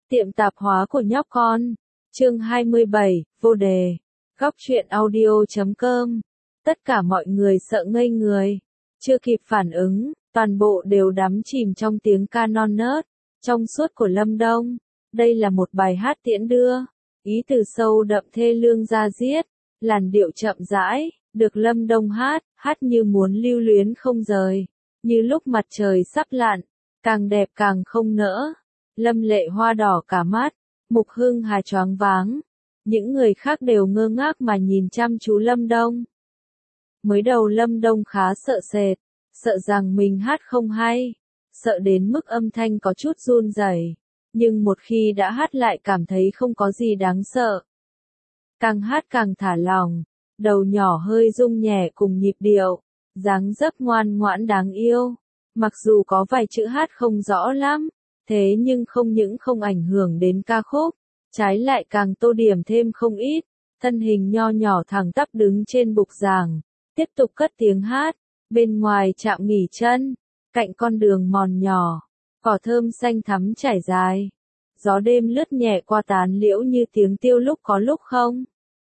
Tiệm tạp hóa của nhóc con. Chương 27, vô đề. Góc truyện audio.com. Tất cả mọi người sợ ngây người. Chưa kịp phản ứng, toàn bộ đều đắm chìm trong tiếng ca non nớt, trong suốt của Lâm Đông. Đây là một bài hát tiễn đưa. Ý từ sâu đậm thê lương da diết, làn điệu chậm rãi, được Lâm Đông hát như muốn lưu luyến không rời. Như lúc mặt trời sắp lặn, càng đẹp càng không nỡ. Lâm Lệ Hoa đỏ cả mắt, Mục Hưng Hà choáng váng. Những người khác đều ngơ ngác mà nhìn chăm chú Lâm Đông. Mới đầu Lâm Đông khá sợ sệt, sợ rằng mình hát không hay, sợ đến mức âm thanh có chút run rẩy, nhưng một khi đã hát lại cảm thấy không có gì đáng sợ. Càng hát càng thả lỏng, đầu nhỏ hơi rung nhẹ cùng nhịp điệu, dáng dấp ngoan ngoãn đáng yêu. Mặc dù có vài chữ hát không rõ lắm, thế nhưng không những không ảnh hưởng đến ca khúc, trái lại càng tô điểm thêm không ít. Thân hình nho nhỏ thẳng tắp đứng trên bục giảng, tiếp tục cất tiếng hát. Bên ngoài trạm nghỉ chân, cạnh con đường mòn nhỏ, cỏ thơm xanh thắm trải dài. Gió đêm lướt nhẹ qua tán liễu như tiếng tiêu lúc có lúc không.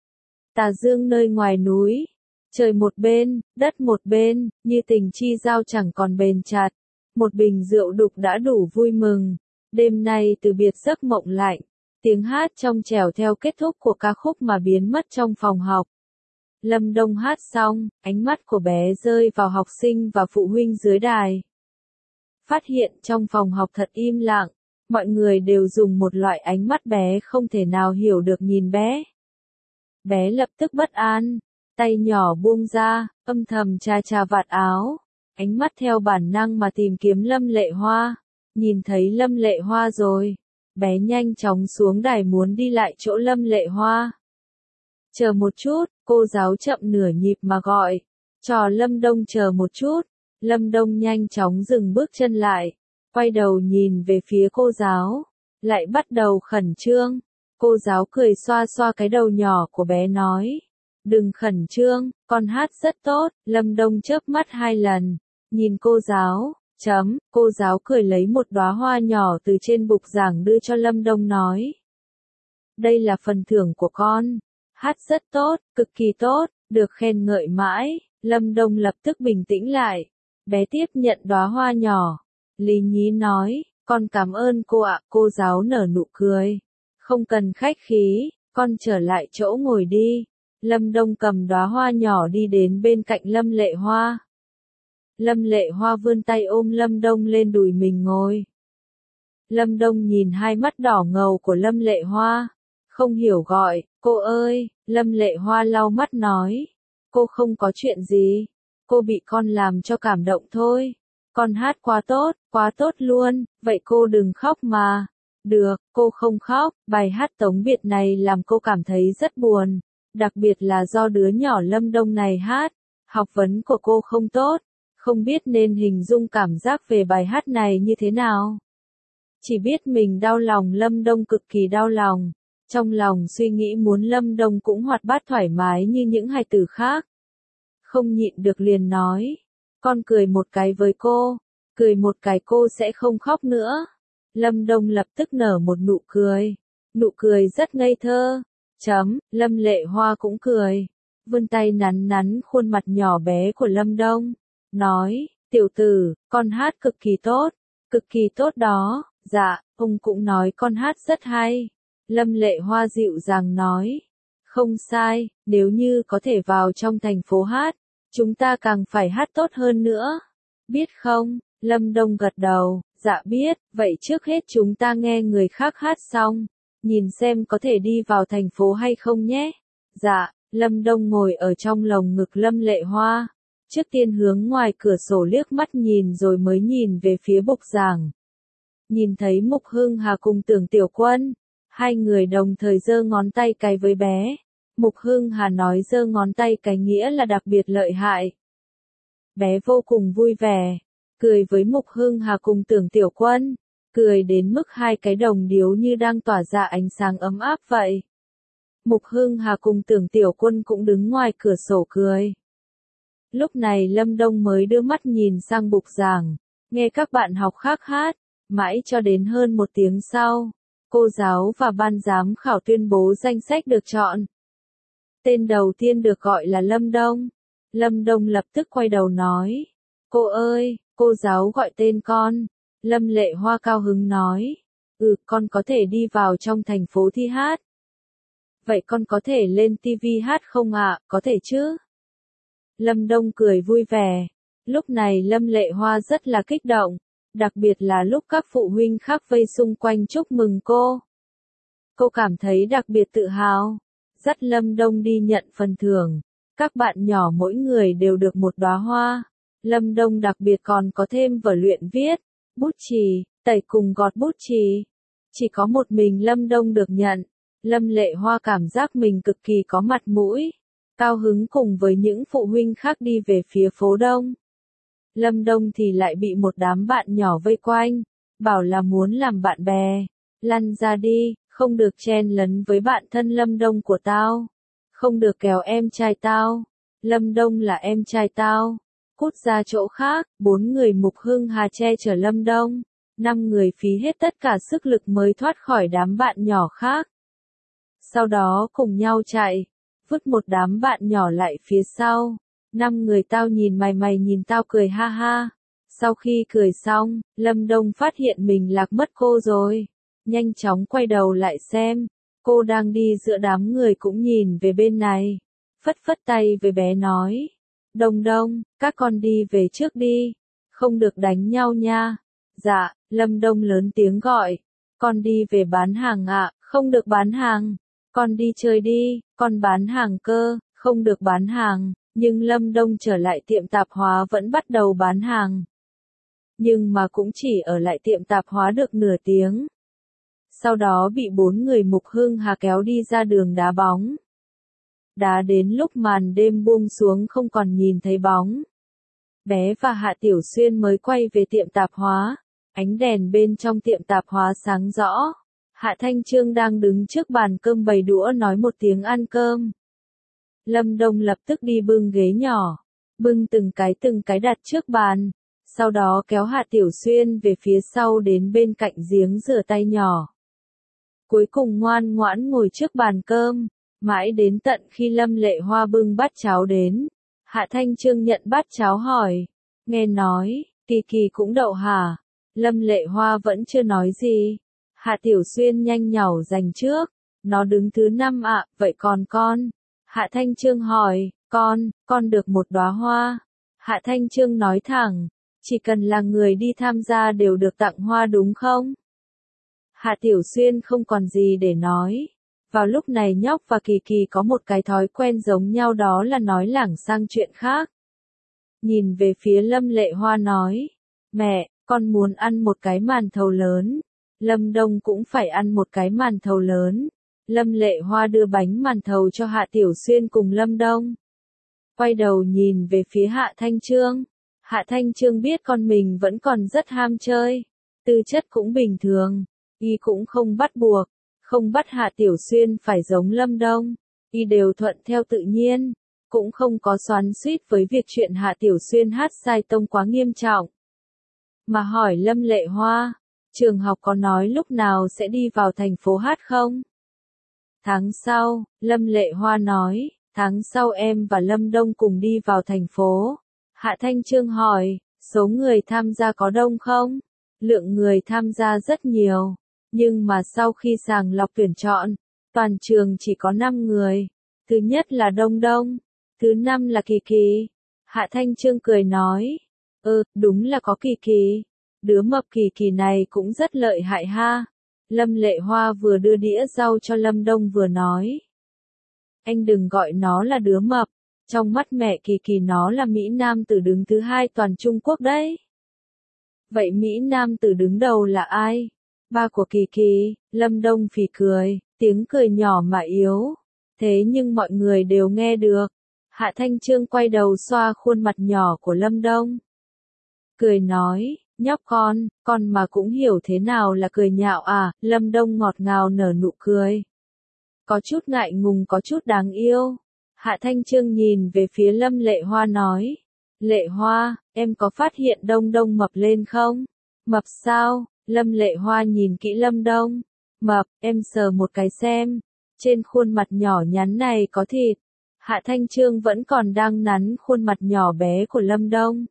Tà dương nơi ngoài núi, trời một bên, đất một bên, như tình chi giao chẳng còn bền chặt. Một bình rượu đục đã đủ vui mừng. Đêm nay từ biệt giấc mộng lạnh, tiếng hát trong trẻo theo kết thúc của ca khúc mà biến mất trong phòng học. Lâm Đông hát xong, ánh mắt của bé rơi vào học sinh và phụ huynh dưới đài. Phát hiện trong phòng học thật im lặng, mọi người đều dùng một loại ánh mắt bé không thể nào hiểu được nhìn bé. Bé lập tức bất an, tay nhỏ buông ra, âm thầm chà vạt áo, ánh mắt theo bản năng mà tìm kiếm Lâm Lệ Hoa. Nhìn thấy Lâm Lệ Hoa rồi, bé nhanh chóng xuống đài muốn đi lại chỗ Lâm Lệ Hoa. Chờ một chút, cô giáo chậm nửa nhịp mà gọi. Trò Lâm Đông chờ một chút. Lâm Đông nhanh chóng dừng bước chân lại, quay đầu nhìn về phía cô giáo, lại bắt đầu khẩn trương. Cô giáo cười xoa xoa cái đầu nhỏ của bé nói, đừng khẩn trương, con hát rất tốt. Lâm Đông chớp mắt 2 lần, nhìn cô giáo. Cô giáo cười lấy một đóa hoa nhỏ từ trên bục giảng đưa cho Lâm Đông nói, đây là phần thưởng của con. Hát rất tốt, cực kỳ tốt, được khen ngợi mãi. Lâm Đông lập tức bình tĩnh lại. Bé tiếp nhận đóa hoa nhỏ. Lý nhí nói, con cảm ơn cô ạ. Cô giáo nở nụ cười. Không cần khách khí, con trở lại chỗ ngồi đi. Lâm Đông cầm đóa hoa nhỏ đi đến bên cạnh Lâm Lệ Hoa. Lâm Lệ Hoa vươn tay ôm Lâm Đông lên đùi mình ngồi. Lâm Đông nhìn hai mắt đỏ ngầu của Lâm Lệ Hoa, không hiểu gọi, cô ơi. Lâm Lệ Hoa lau mắt nói, cô không có chuyện gì, cô bị con làm cho cảm động thôi. Con hát quá tốt luôn, vậy cô đừng khóc mà. Được, cô không khóc. Bài hát tống biệt này làm cô cảm thấy rất buồn, đặc biệt là do đứa nhỏ Lâm Đông này hát. Học vấn của cô không tốt, không biết nên hình dung cảm giác về bài hát này như thế nào. Chỉ biết mình đau lòng Lâm Đông, cực kỳ đau lòng. Trong lòng suy nghĩ muốn Lâm Đông cũng hoạt bát thoải mái như những hài tử khác. Không nhịn được liền nói, con cười một cái với cô, cười một cái cô sẽ không khóc nữa. Lâm Đông lập tức nở một nụ cười rất ngây thơ. Lâm Lệ Hoa cũng cười, vươn tay nắn nắn khuôn mặt nhỏ bé của Lâm Đông, nói, tiểu tử, con hát cực kỳ tốt đó. Dạ, ông cũng nói con hát rất hay. Lâm Lệ Hoa dịu dàng nói, không sai, nếu như có thể vào trong thành phố hát, chúng ta càng phải hát tốt hơn nữa. Biết không? Lâm Đông gật đầu, dạ biết, vậy trước hết chúng ta nghe người khác hát xong, nhìn xem có thể đi vào thành phố hay không nhé. Dạ. Lâm Đông ngồi ở trong lồng ngực Lâm Lệ Hoa, trước tiên hướng ngoài cửa sổ liếc mắt nhìn rồi mới nhìn về phía bục giảng. Nhìn thấy Mục Hưng Hà cùng Tưởng Tiểu Quân, hai người đồng thời giơ ngón tay cái với bé. Mục Hưng Hà nói giơ ngón tay cái nghĩa là đặc biệt lợi hại. Bé vô cùng vui vẻ, cười với Mục Hưng Hà cùng Tưởng Tiểu Quân, cười đến mức hai cái đồng điếu như đang tỏa ra ánh sáng ấm áp vậy. Mục Hưng Hà cùng Tưởng Tiểu Quân cũng đứng ngoài cửa sổ cười. Lúc này Lâm Đông mới đưa mắt nhìn sang bục giảng, nghe các bạn học khác hát, mãi cho đến hơn 1 tiếng sau, Cô giáo và ban giám khảo tuyên bố danh sách được chọn. Tên đầu tiên được gọi là Lâm Đông. Lâm Đông lập tức quay đầu nói. Cô ơi, cô giáo gọi tên con. Lâm Lệ Hoa cao hứng nói. Con có thể đi vào trong thành phố thi hát. Vậy con có thể lên TV hát không ạ? Có thể chứ? Lâm Đông cười vui vẻ. Lúc này Lâm Lệ Hoa rất là kích động, đặc biệt là lúc các phụ huynh khác vây xung quanh chúc mừng cô. Cô cảm thấy đặc biệt tự hào, dắt Lâm Đông đi nhận phần thưởng. Các bạn nhỏ mỗi người đều được một đóa hoa. Lâm Đông đặc biệt còn có thêm vở luyện viết, bút chì, tẩy cùng gọt bút chì. Chỉ có một mình Lâm Đông được nhận. Lâm Lệ Hoa cảm giác mình cực kỳ có mặt mũi, cao hứng cùng với những phụ huynh khác đi về phía phố Đông. Lâm Đông thì lại bị một đám bạn nhỏ vây quanh, bảo là muốn làm bạn bè. Lăn ra đi, không được chen lấn với bạn thân Lâm Đông của tao. Không được kéo em trai tao. Lâm Đông là em trai tao. Cút ra chỗ khác. 4 người Mục Hưng Hà che chở Lâm Đông. 5 người phí hết tất cả sức lực mới thoát khỏi đám bạn nhỏ khác. Sau đó cùng nhau chạy, vứt một đám bạn nhỏ lại phía sau. 5 người tao nhìn mày nhìn tao cười ha ha. Sau khi cười xong, Lâm Đông phát hiện mình lạc mất cô rồi. Nhanh chóng quay đầu lại xem, cô đang đi giữa đám người cũng nhìn về bên này. Phất phất tay với bé nói. Đông Đông, các con đi về trước đi. Không được đánh nhau nha. Dạ, Lâm Đông lớn tiếng gọi. Con đi về bán hàng ạ, không được bán hàng. Con đi chơi đi, con bán hàng cơ, không được bán hàng. Nhưng Lâm Đông trở lại tiệm tạp hóa vẫn bắt đầu bán hàng. Nhưng mà cũng chỉ ở lại tiệm tạp hóa được nửa tiếng. Sau đó bị 4 người Mục Hưng Hà kéo đi ra đường đá bóng. Đá đến lúc màn đêm buông xuống không còn nhìn thấy bóng. Bé và Hạ Tiểu Xuyên mới quay về tiệm tạp hóa. Ánh đèn bên trong tiệm tạp hóa sáng rõ. Hạ Thanh Trương đang đứng trước bàn cơm bày đũa nói một tiếng ăn cơm. Lâm Đông lập tức đi bưng ghế nhỏ, bưng từng cái đặt trước bàn, sau đó kéo Hạ Tiểu Xuyên về phía sau đến bên cạnh giếng rửa tay nhỏ. Cuối cùng ngoan ngoãn ngồi trước bàn cơm, mãi đến tận khi Lâm Lệ Hoa bưng bát cháo đến. Hạ Thanh Trương nhận bát cháo hỏi, nghe nói, Kỳ Kỳ cũng đậu hả? Lâm Lệ Hoa vẫn chưa nói gì. Hạ Tiểu Xuyên nhanh nhảu giành trước, nó đứng thứ 5 ạ, vậy còn con? Hạ Thanh Trương hỏi, con được một đóa hoa. Hạ Thanh Trương nói thẳng, chỉ cần là người đi tham gia đều được tặng hoa đúng không? Hạ Tiểu Xuyên không còn gì để nói. Vào lúc này Nhóc và Kỳ Kỳ có một cái thói quen giống nhau, đó là nói lảng sang chuyện khác. Nhìn về phía Lâm Lệ Hoa nói, mẹ, con muốn ăn một cái màn thầu lớn. Lâm Đông cũng phải ăn một cái màn thầu lớn. Lâm Lệ Hoa đưa bánh màn thầu cho Hạ Tiểu Xuyên cùng Lâm Đông. Quay đầu nhìn về phía Hạ Thanh Trương. Hạ Thanh Trương biết con mình vẫn còn rất ham chơi. Tư chất cũng bình thường. Y cũng không bắt buộc. Không bắt Hạ Tiểu Xuyên phải giống Lâm Đông. Y đều thuận theo tự nhiên. Cũng không có xoắn xuýt với việc chuyện Hạ Tiểu Xuyên hát sai tông quá nghiêm trọng. Mà hỏi Lâm Lệ Hoa, trường học có nói lúc nào sẽ đi vào thành phố hát không? Tháng sau, Lâm Lệ Hoa nói, tháng sau em và Lâm Đông cùng đi vào thành phố. Hạ Thanh Trương hỏi, số người tham gia có đông không? Lượng người tham gia rất nhiều, nhưng mà sau khi sàng lọc tuyển chọn, toàn trường chỉ có 5 người. Thứ nhất là Đông Đông, thứ 5 là Kỳ Kỳ. Hạ Thanh Trương cười nói, đúng là có Kỳ Kỳ. Đứa mập Kỳ Kỳ này cũng rất lợi hại ha. Lâm Lệ Hoa vừa đưa đĩa rau cho Lâm Đông vừa nói. Anh đừng gọi nó là đứa mập. Trong mắt mẹ Kỳ Kỳ nó là Mỹ Nam tử đứng thứ 2 toàn Trung Quốc đấy. Vậy Mỹ Nam tử đứng đầu là ai? Ba của Kỳ Kỳ. Lâm Đông phì cười, tiếng cười nhỏ mà yếu. Thế nhưng mọi người đều nghe được. Hạ Thanh Trương quay đầu xoa khuôn mặt nhỏ của Lâm Đông. Cười nói, nhóc con mà cũng hiểu thế nào là cười nhạo à? Lâm Đông ngọt ngào nở nụ cười. Có chút ngại ngùng, có chút đáng yêu. Hạ Thanh Trương nhìn về phía Lâm Lệ Hoa nói. Lệ Hoa, em có phát hiện Đông Đông mập lên không? Mập sao? Lâm Lệ Hoa nhìn kỹ Lâm Đông. Mập, em sờ một cái xem. Trên khuôn mặt nhỏ nhắn này có thịt. Hạ Thanh Trương vẫn còn đang nắn khuôn mặt nhỏ bé của Lâm Đông.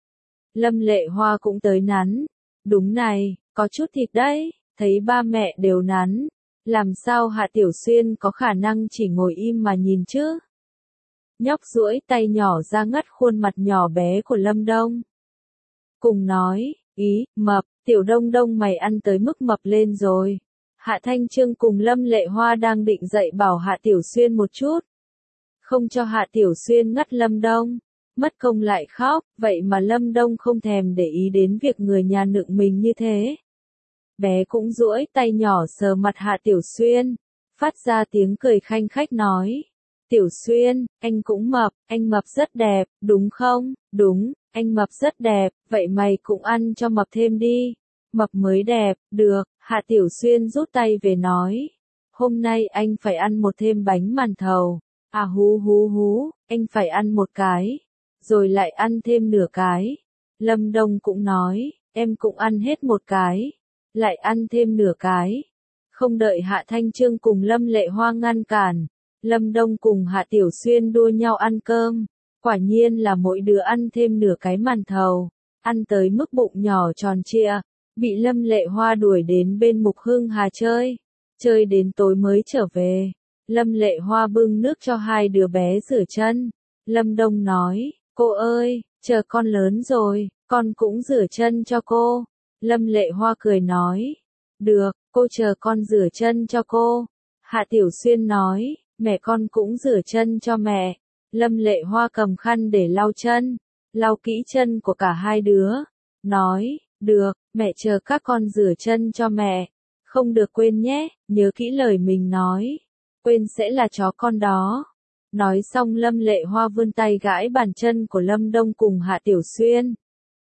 Lâm Lệ Hoa cũng tới nắn. Đúng này, có chút thịt đấy, thấy ba mẹ đều nắn. Làm sao Hạ Tiểu Xuyên có khả năng chỉ ngồi im mà nhìn chứ? Nhóc duỗi tay nhỏ ra ngắt khuôn mặt nhỏ bé của Lâm Đông. Cùng nói, ý, mập, Tiểu Đông Đông mày ăn tới mức mập lên rồi. Hạ Thanh Trương cùng Lâm Lệ Hoa đang định dạy bảo Hạ Tiểu Xuyên một chút. Không cho Hạ Tiểu Xuyên ngắt Lâm Đông. Mất công lại khóc, vậy mà Lâm Đông không thèm để ý đến việc người nhà nựng mình như thế. Bé cũng duỗi tay nhỏ sờ mặt Hạ Tiểu Xuyên, phát ra tiếng cười khanh khách nói. Tiểu Xuyên, anh cũng mập, anh mập rất đẹp, đúng không? Đúng, anh mập rất đẹp, vậy mày cũng ăn cho mập thêm đi. Mập mới đẹp, được, Hạ Tiểu Xuyên rút tay về nói. Hôm nay anh phải ăn một thêm bánh màn thầu. À hú hú hú, anh phải ăn một cái, rồi lại ăn thêm nửa cái. Lâm Đông cũng nói, em cũng ăn hết một cái, lại ăn thêm nửa cái. Không đợi Hạ Thanh Trương cùng Lâm Lệ Hoa ngăn cản, Lâm Đông cùng Hạ Tiểu Xuyên đua nhau ăn cơm. Quả nhiên là mỗi đứa ăn thêm nửa cái màn thầu, ăn tới mức bụng nhỏ tròn trịa, bị Lâm Lệ Hoa đuổi đến bên Mục Hưng Hà chơi, chơi đến tối mới trở về. Lâm Lệ Hoa bưng nước cho hai đứa bé rửa chân. Lâm Đông nói, cô ơi, chờ con lớn rồi, con cũng rửa chân cho cô. Lâm Lệ Hoa cười nói, được, cô chờ con rửa chân cho cô. Hạ Tiểu Xuyên nói, mẹ con cũng rửa chân cho mẹ. Lâm Lệ Hoa cầm khăn để lau chân, lau kỹ chân của cả hai đứa. Nói, được, mẹ chờ các con rửa chân cho mẹ. Không được quên nhé, nhớ kỹ lời mình nói. Quên sẽ là chó con đó. Nói xong Lâm Lệ Hoa vươn tay gãi bàn chân của Lâm Đông cùng Hạ Tiểu Xuyên.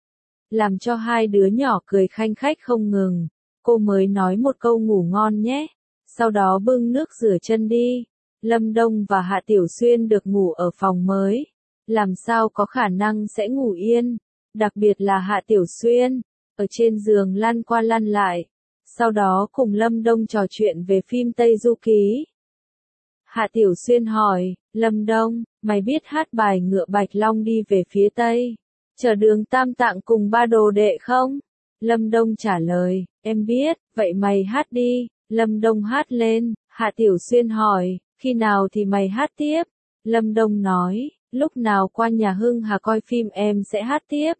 Làm cho hai đứa nhỏ cười khanh khách không ngừng. Cô mới nói một câu ngủ ngon nhé. Sau đó bưng nước rửa chân đi. Lâm Đông và Hạ Tiểu Xuyên được ngủ ở phòng mới. Làm sao có khả năng sẽ ngủ yên. Đặc biệt là Hạ Tiểu Xuyên. Ở trên giường lăn qua lăn lại. Sau đó cùng Lâm Đông trò chuyện về phim Tây Du Ký. Hạ Tiểu Xuyên hỏi, Lâm Đông, mày biết hát bài Ngựa Bạch Long đi về phía Tây, chở đường Tam Tạng cùng ba đồ đệ không? Lâm Đông trả lời, em biết, vậy mày hát đi. Lâm Đông hát lên. Hạ Tiểu Xuyên hỏi, khi nào thì mày hát tiếp? Lâm Đông nói, lúc nào qua nhà Hưng Hà coi phim em sẽ hát tiếp.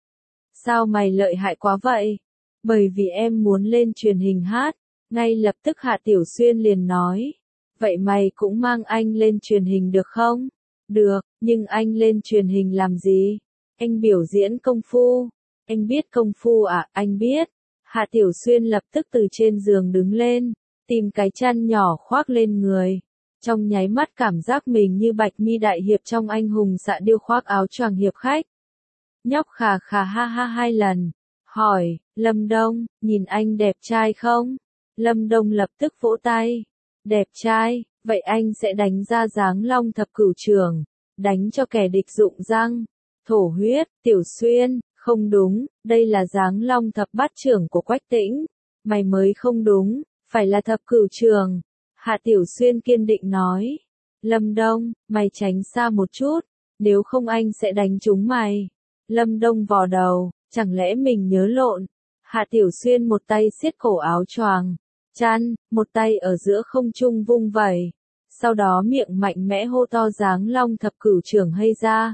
Sao mày lợi hại quá vậy? Bởi vì em muốn lên truyền hình hát. Ngay lập tức Hạ Tiểu Xuyên liền nói, vậy mày cũng mang anh lên truyền hình được không? Được, nhưng anh lên truyền hình làm gì? Anh biểu diễn công phu. Anh biết công phu à? Anh biết. Hạ Tiểu Xuyên lập tức từ trên giường đứng lên, tìm cái chăn nhỏ khoác lên người. Trong nháy mắt cảm giác mình như Bạch Mi đại hiệp trong Anh hùng xạ điêu khoác áo choàng hiệp khách. Nhóc khà khà ha ha hai lần. Hỏi, Lâm Đông, nhìn anh đẹp trai không? Lâm Đông lập tức vỗ tay. Đẹp trai, vậy anh sẽ đánh ra dáng Long Thập Cửu Trường, đánh cho kẻ địch rụng răng. Thổ huyết, Tiểu Xuyên, không đúng, đây là dáng Long Thập Bát Trưởng của Quách Tĩnh. Mày mới không đúng, phải là Thập Cửu Trường. Hạ Tiểu Xuyên kiên định nói. Lâm Đông, mày tránh xa một chút, nếu không anh sẽ đánh trúng mày. Lâm Đông vò đầu, chẳng lẽ mình nhớ lộn. Hạ Tiểu Xuyên một tay siết cổ áo choàng, chăn, một tay ở giữa không trung vung vẩy. Sau đó miệng mạnh mẽ hô to dáng Long Thập Cửu Trường hay ra.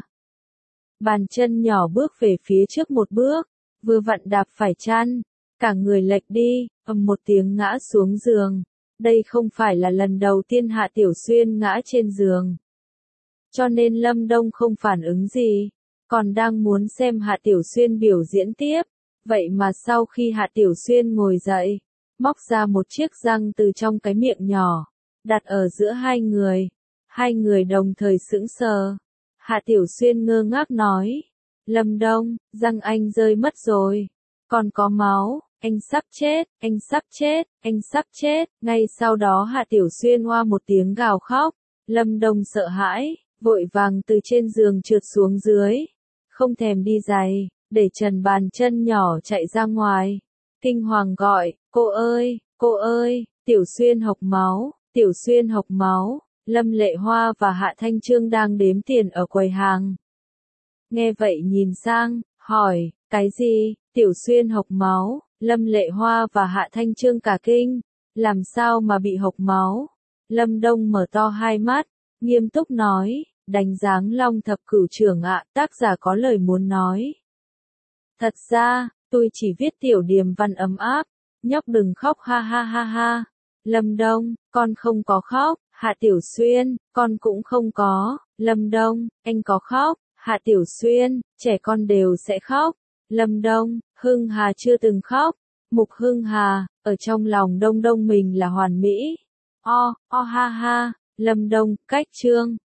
Bàn chân nhỏ bước về phía trước một bước, vừa vặn đạp phải chăn, cả người lệch đi, ầm một tiếng ngã xuống giường. Đây không phải là lần đầu tiên Hạ Tiểu Xuyên ngã trên giường. Cho nên Lâm Đông không phản ứng gì, còn đang muốn xem Hạ Tiểu Xuyên biểu diễn tiếp. Vậy mà sau khi Hạ Tiểu Xuyên ngồi dậy, móc ra một chiếc răng từ trong cái miệng nhỏ, đặt ở giữa hai người. Hai người đồng thời sững sờ. Hạ Tiểu Xuyên ngơ ngác nói, Lâm Đông, răng anh rơi mất rồi, còn có máu, anh sắp chết, anh sắp chết, anh sắp chết. Ngay sau đó Hạ Tiểu Xuyên hoa một tiếng gào khóc. Lâm Đông sợ hãi, vội vàng từ trên giường trượt xuống dưới, không thèm đi giày, để trần bàn chân nhỏ chạy ra ngoài. Kinh hoàng gọi, cô ơi, Tiểu Xuyên hộc máu, Tiểu Xuyên hộc máu, Lâm Lệ Hoa và Hạ Thanh Trương đang đếm tiền ở quầy hàng. Nghe vậy nhìn sang, hỏi, cái gì, Tiểu Xuyên hộc máu, Lâm Lệ Hoa và Hạ Thanh Trương cả kinh, làm sao mà bị hộc máu? Lâm Đông mở to hai mắt, nghiêm túc nói, đánh dáng Long Thập Cửu trưởng ạ, tác giả có lời muốn nói. Thật ra, tôi chỉ viết tiểu điềm văn ấm áp, nhóc đừng khóc ha ha ha ha. Lâm Đông, con không có khóc, Hạ Tiểu Xuyên, con cũng không có. Lâm Đông, anh có khóc, Hạ Tiểu Xuyên, trẻ con đều sẽ khóc. Lâm Đông, Hưng Hà chưa từng khóc. Mục Hưng Hà, ở trong lòng Đông Đông mình là hoàn mỹ. O ha ha, Lâm Đông, cách chương.